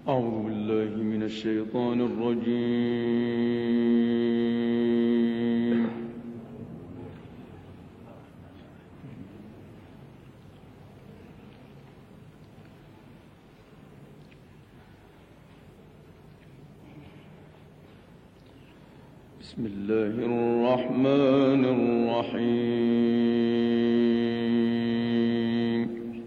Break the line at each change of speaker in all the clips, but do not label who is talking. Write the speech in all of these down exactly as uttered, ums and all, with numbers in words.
أعوذ بالله من الشيطان الرجيم. بسم الله الرحمن الرحيم.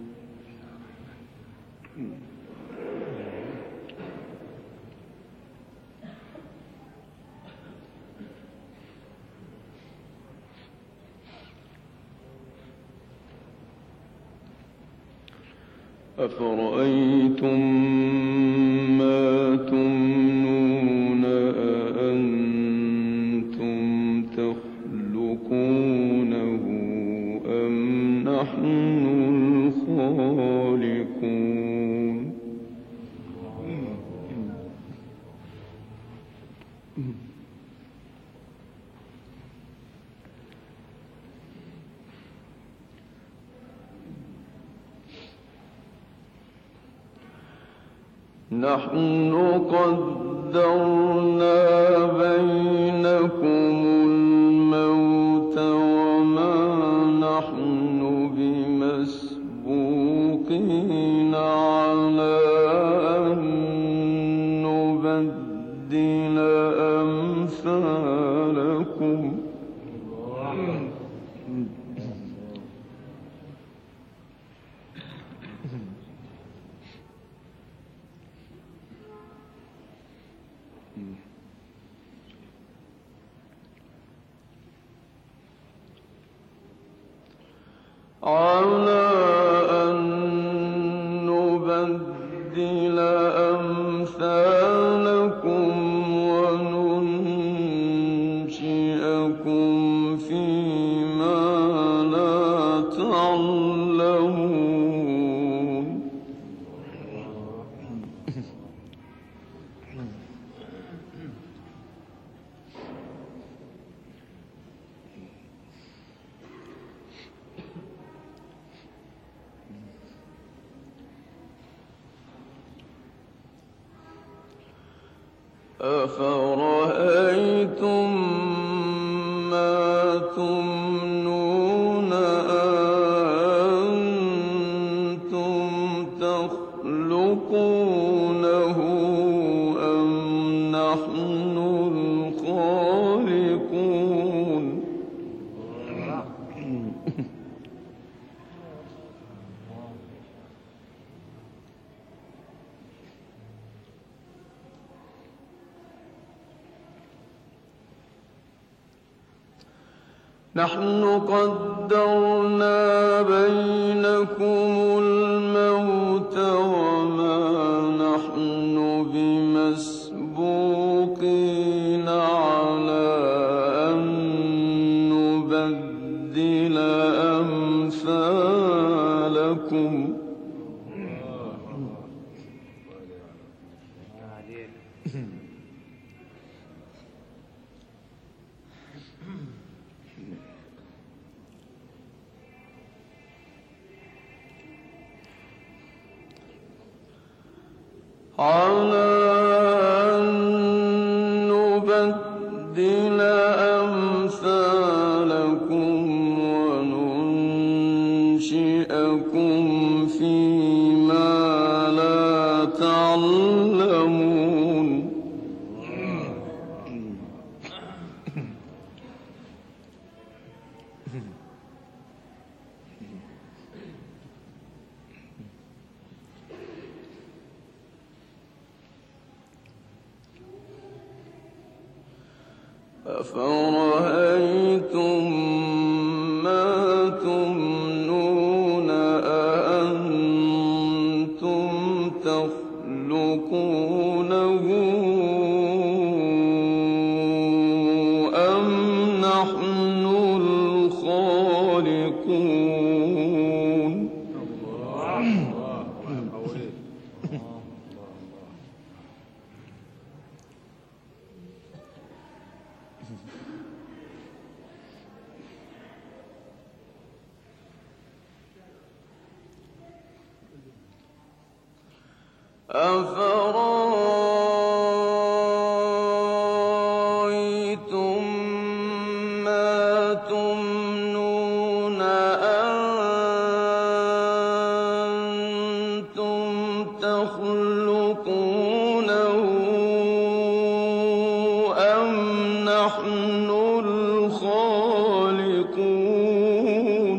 أفرأيتم ما تمنون أأنتم تخلقونه أم نحن الخالقون. نحن قدرنا بينكم الموت وما نحن بمسبوقين على أن نبدل أمثالكم. على أن نبدل أمثالكم وننشئكم فيما لا تعلمون. أفرأيتم ما تمنون أأنتم تخلقونه أم نحن الخالقون. نحن قدرنا بينكم الموت وما نحن بمسبوقين على أن نبدل أمثالكم. على أن نبدل أمثالكم وننشئكم فيما لا تعلمون. أفرأيتم ما تمنون أأنتم تخلقونه أم نحن الخالقون. أفرأيتم تخلقونه أم نحن الخالقون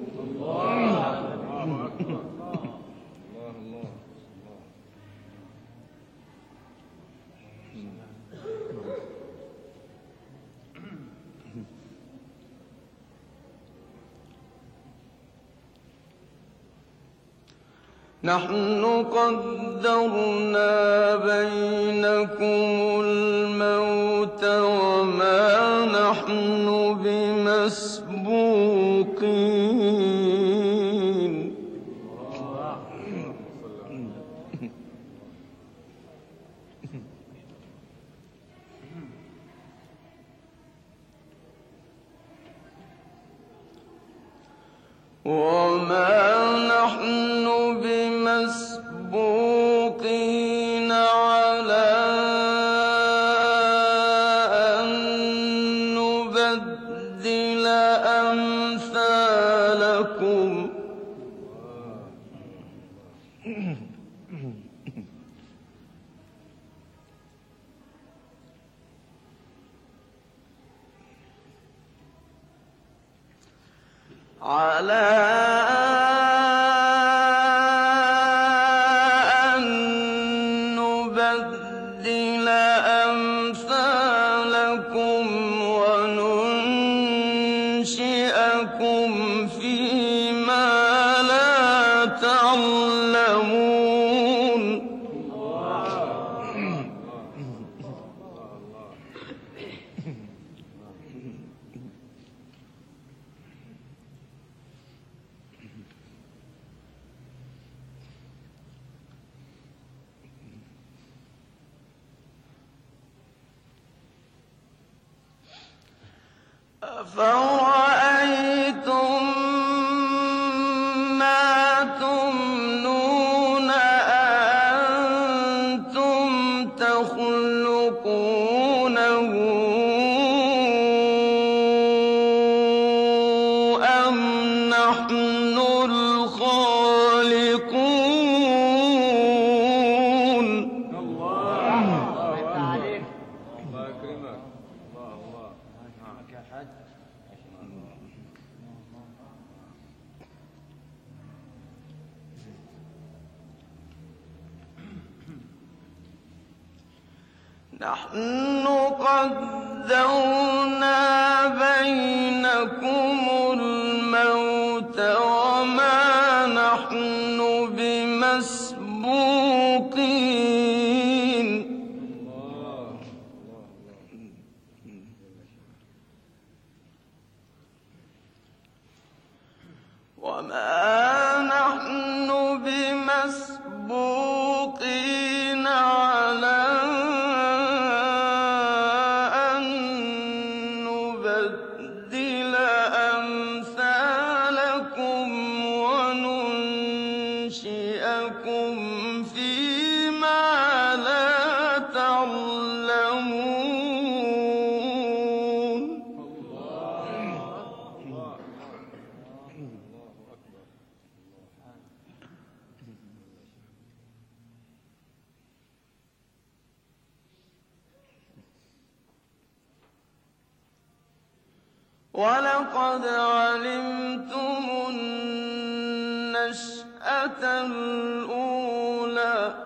نحن قدرنا بينكم الموت وما نحن بمسبوقين وما نحن بمسبوقين على أن نبدل أمثالكم على أن نبدل أمثالكم وننشئكم فيما لا تعلمون أفرأيتم ما تمنون أأنتم تخلقونه أم نحن الخالقون نحن قدرنا بينكم الموت وما نحن بمسبوقين وما نحن بمسبوقين على أن نبدل أمثالكم وننشئكم فيما لا تعلمون ولقد علمتم النشأة الأولى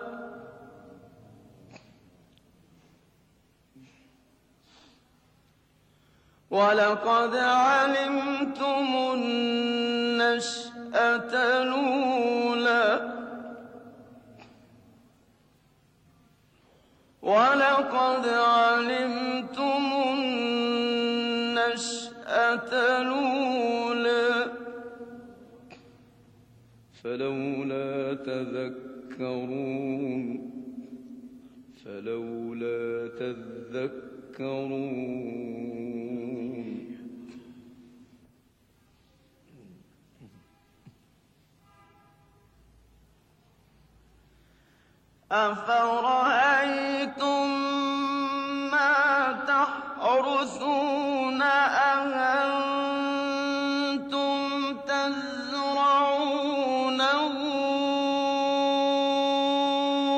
ولقد علمتم النشأة الأولى ولقد علمتم النشأة الأولى فلولا تذكرون فلولا تذكرون أفرأيتم ما تحرثون أأنتم تزرعونه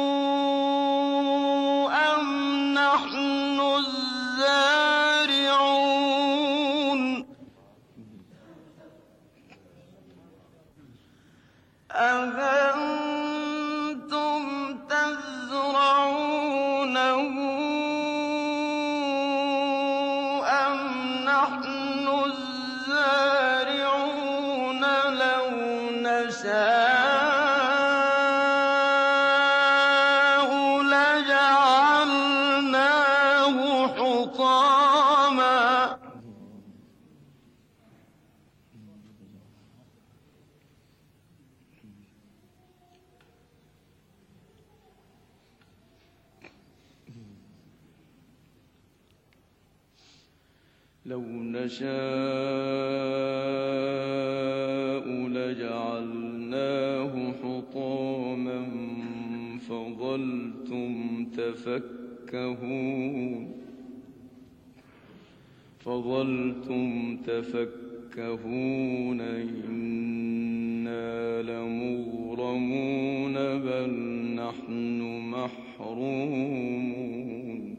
لو نشاء لجعلناه حطاما فظلتم تفكهون فظلتم تفكهون إنا لمغرمون بل نحن محرومون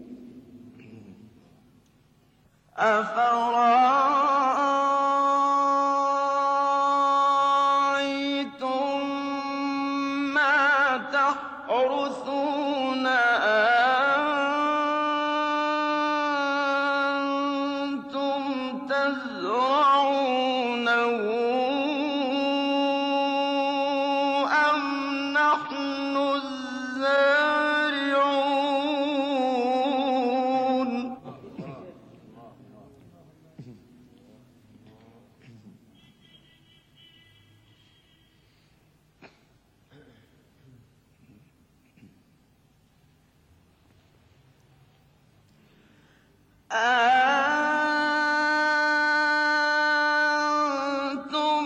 أفرأيتم ما تحرثون أنتم تزرعونه أم نحن الزارعون أأنتم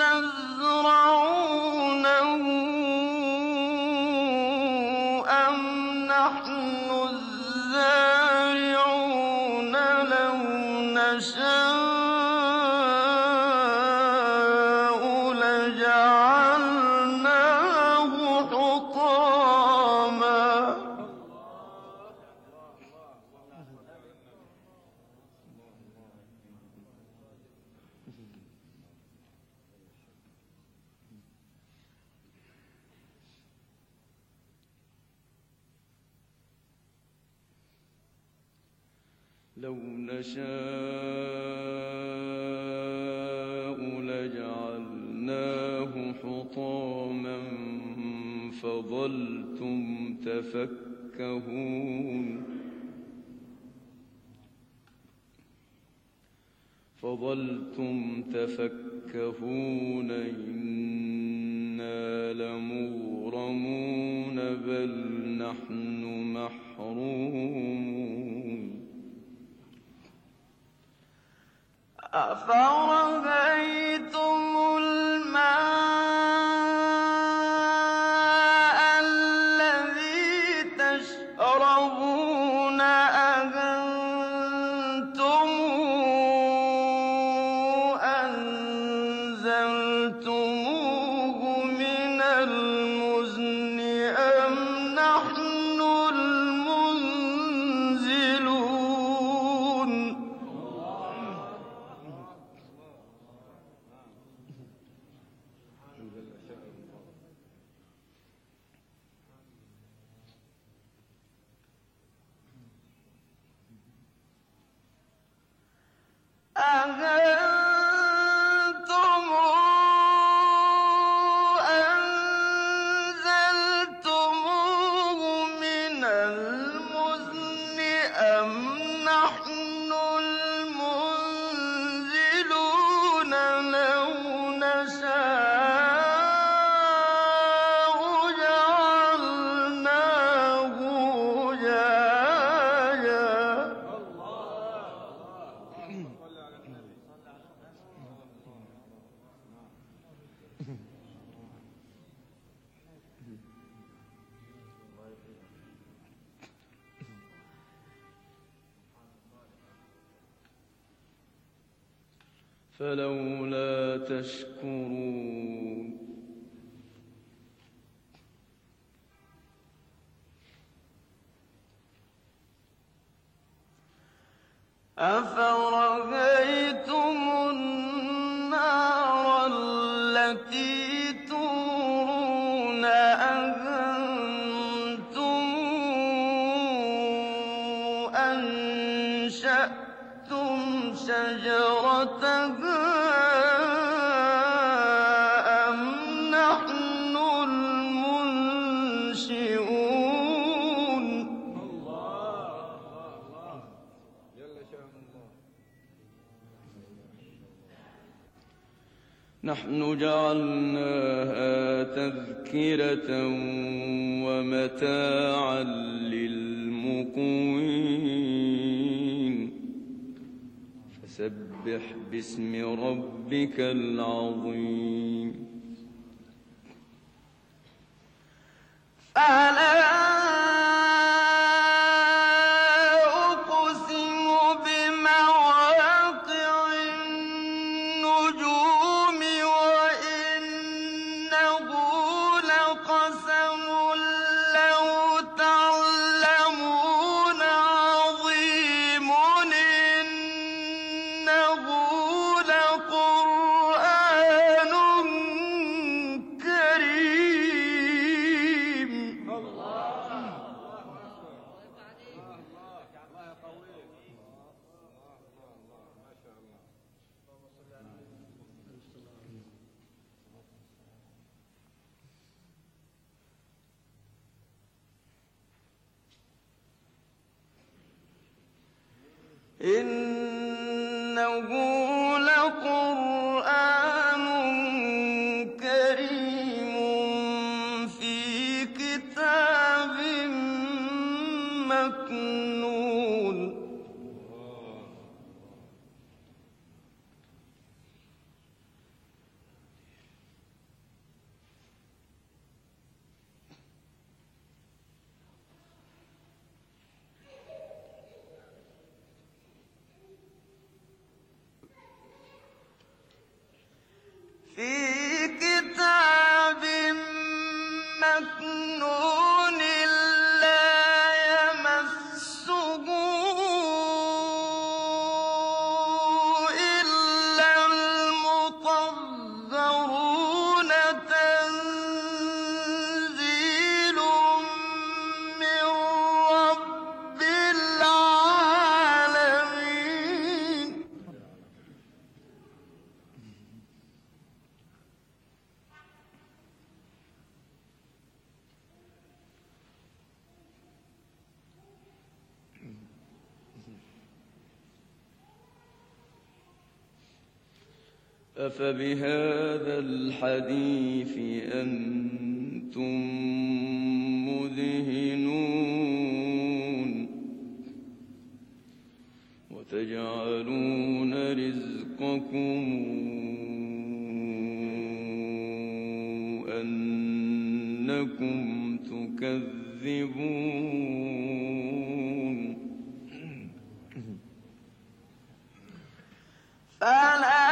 تزرعونه أم نحن الزارعون لو نشاء لجعلناه حطاما لو نشاء لجعلناه حطاما فظلتم تفكهون فظلتم تفكهون إنا لمغرمون بل نحن محرومون أفرأيتم الماء الذي تشربون أأنتم أنزلتموه من المزن أم نحن المنزلون أأنتم أنزلتموه من المزن أم نحن المنزلون لو نشاء جعلناه جاجا فلولا تشكرون أفرأيتم النار التي تورون أأنتم أنشأتم شجرتها أم نحن المنشئون نحن جعلناها تذكرة ومتاعا للمقوين فسبح باسم ربك العظيم. فلا إنه لقرآن كريم في كتاب مكنون. في كتاب مكنون لا يمسه إلا المطهرون تنزيل من رب العالمين. أفبهذا الحديث أنتم مدهنون وتجعلون رزقكم أنكم تكذبون. فلا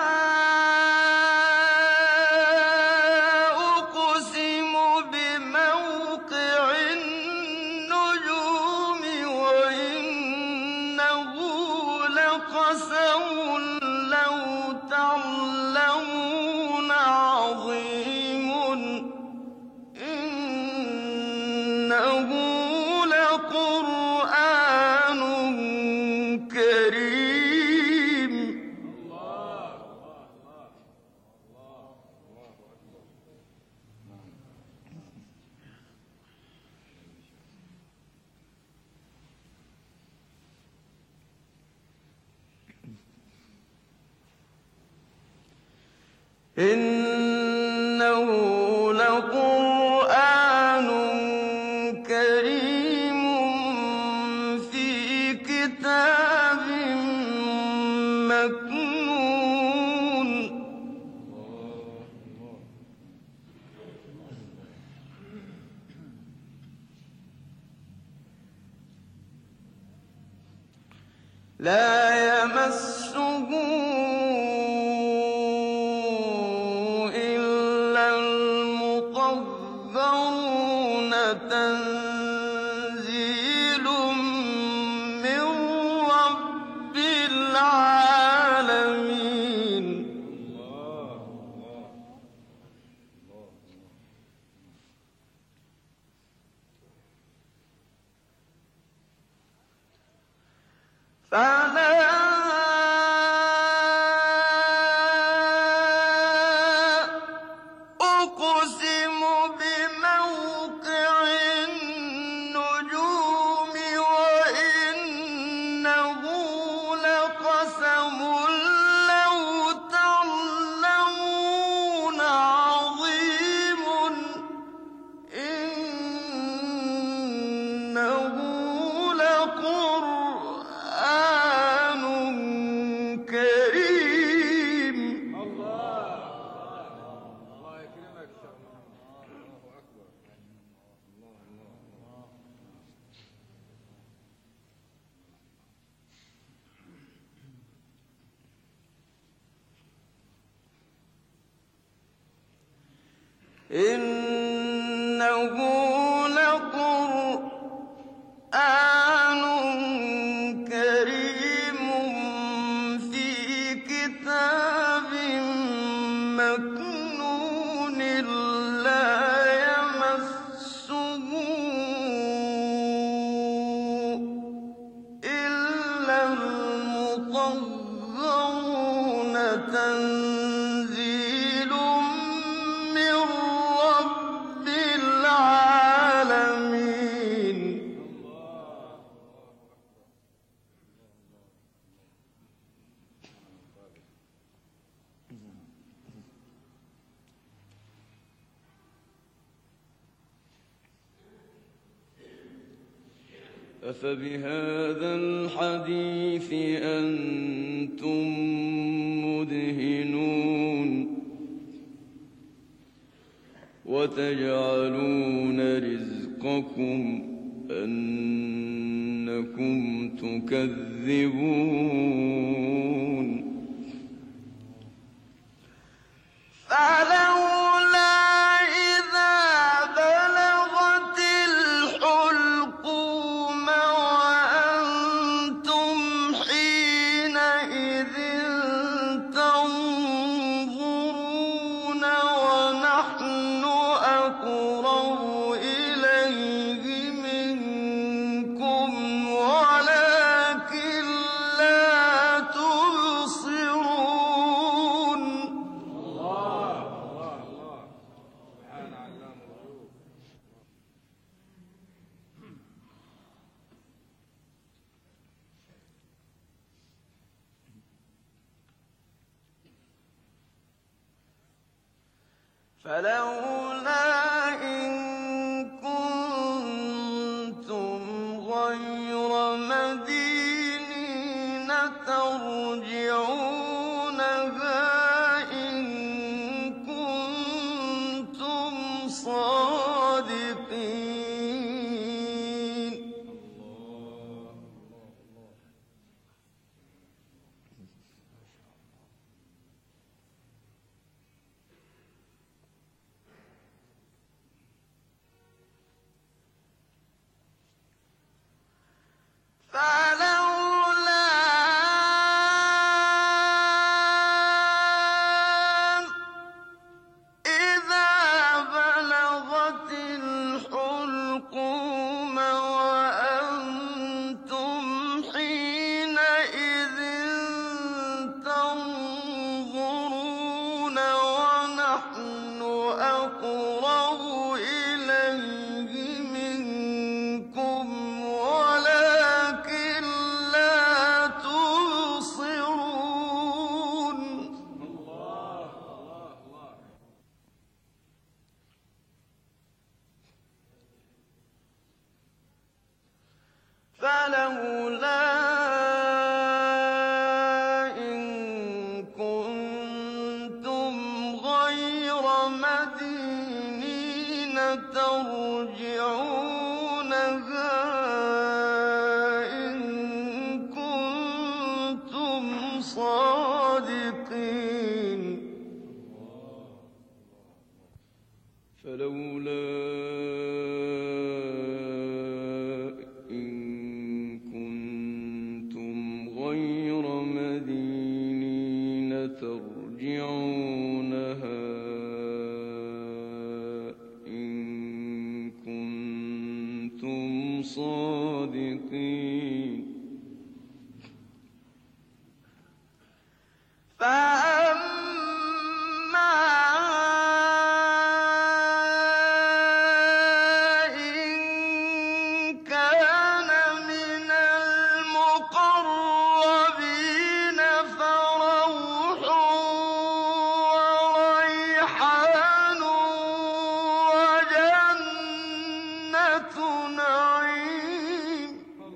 إنه لقرآن كريم في كتاب مكنون. لا يمسه تنزيل من رب العالمين. فلا أقسم بموقع النجوم وإنه لقسم لو تعلمون عظيم. إنه لقرآن إِنَّهُ لَقُرْآنٌ كَرِيمٌ فِي كِتَابٍ مَّكْنُونٍ لَّا يَمَسُّهُ إِلَّا الْمُطَهَّرُونَ تَنزِيلٌ مِّن رَّبِّ الْعَالَمِينَ أَفَبِهَٰذَا الْحَدِيثِ أَنتُم مُّدْهِنُونَ وَتَجْعَلُونَ رِزْقَكُمْ أَنَّكُمْ تُكَذِّبُونَ فَلَوْلَا إِذَا بَلَغَتِ الْحُلْقُومَ وَأَنتُمْ حِينَئِذٍ تَنظُرُونَ وَنَحْنُ أَقْرَبُ إِلَيْهِ مِنكُمْ وَلَٰكِن لَّا تُبْصِرُونَ فَلَوْلَا إِن كُنتُمْ غَيْرَ مَدِينِينَ تَرْجِعُونَهَا إِن كُنتُمْ صَادِقِينَ فَلَوْلَا إِذَا بَلَغَتِ الْحُلْقُومَ وَأَنتُمْ حِينَئِذٍ تَنظُرُونَ وَنَحْنُ أَقْرَبُ إِلَيْهِ مِنكُمْ وَلَٰكِن لَّا تُبْصِرُونَ فَلَوْلَا إِن كُنتُمْ غَيْرَ مَدِينِينَ تَرْجِعُونَهَا إِن كُنتُمْ صَادِقِينَ فَلَوْلَا إِن كُنتُمْ غَيْرَ مَدِينِينَ تَرْجِعُونَهَا إِن كُنتُمْ صَادِقِينَ فَأَمَّا إِن كَانَ مِنَ الْمُقَرَّبِينَ فَرَوْحٌ وَرَيْحَانٌ وَجَنَّتُ نَعِيمٍ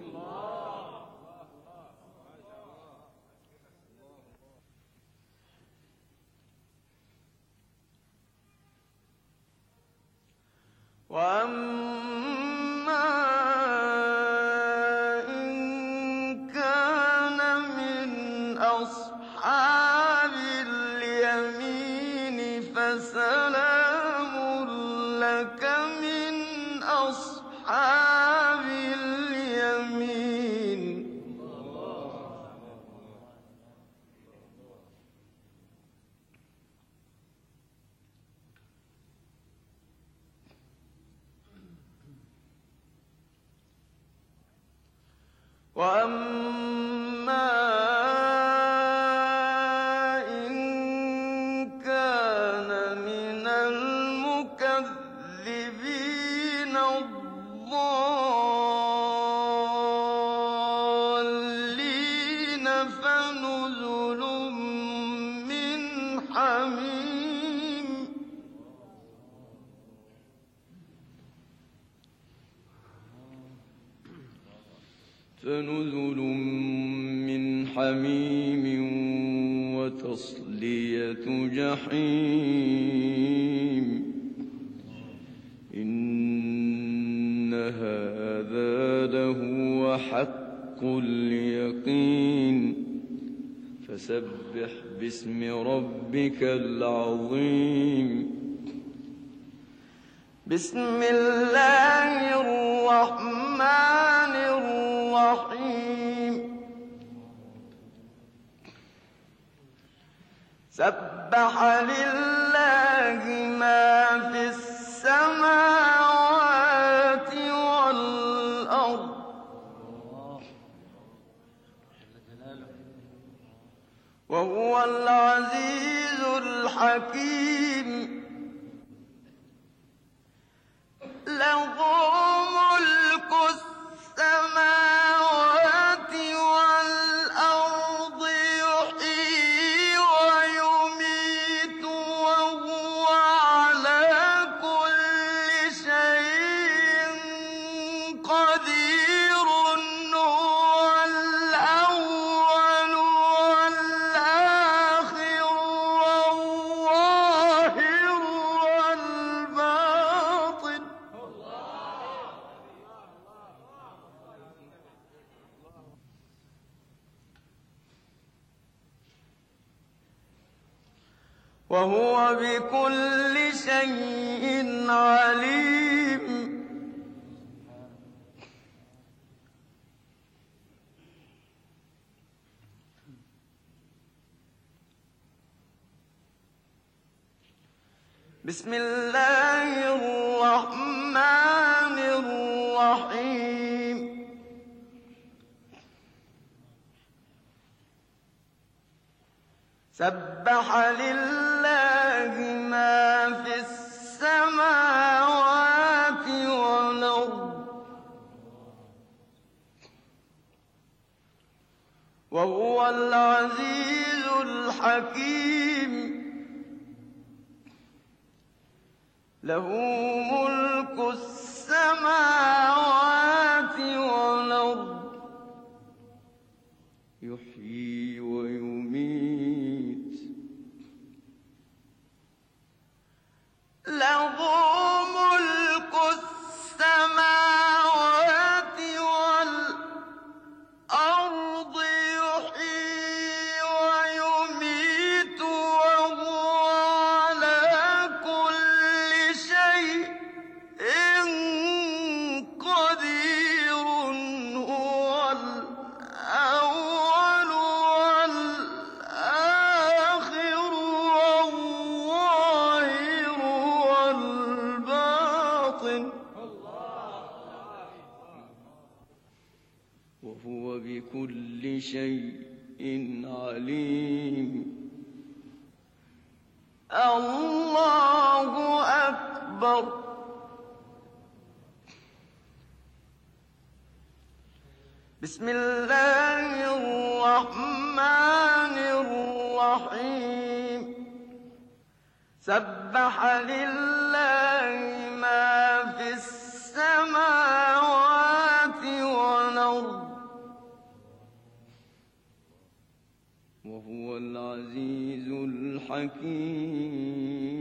وَأَمَّا إِن كَانَ مِنْ أَصْحَابِ الْيَمِينِ فَسَلَامٌ وَأَمَّا إِن كَانَ مِنَ الْمُكَذِّبِينَ الضَّالِّينَ فَنُزُلٌ مِّنْ حَمِيمٍ فَنُزُلٌ مِّنْ حَمِيمٍ وَتَصْلِيَةُ جَحِيمٍ إِنَّ هَٰذَا لَهُوَ حَقُّ الْيَقِينِ فَسَبِّحْ بِاسْمِ رَبِّكَ الْعَظِيمِ بسم الله الرحمن الرحيم سبح لله ما في السماوات والأرض وهو العزيز الحكيم له ملك السماوات والأرض يحيي ويميت وهو على كل شيء قدير هو الأول والآخر والظاهر والباطن وهو بكل شيء عليم بسم الله الرحمن الرحيم سبح لله ما في السماوات والأرض وهو العزيز الحكيم له ملك السماوات والأرض يحيي ويميت له ملك السماوات والأرض يحيي ويميت وهو على كل شيء قدير هو الأول والآخر والظاهر والباطن وهو بكل شيء عليم الله أكبر بسم الله الرحمن الرحيم سبح لله ما في السماوات والأرض وهو العزيز الحكيم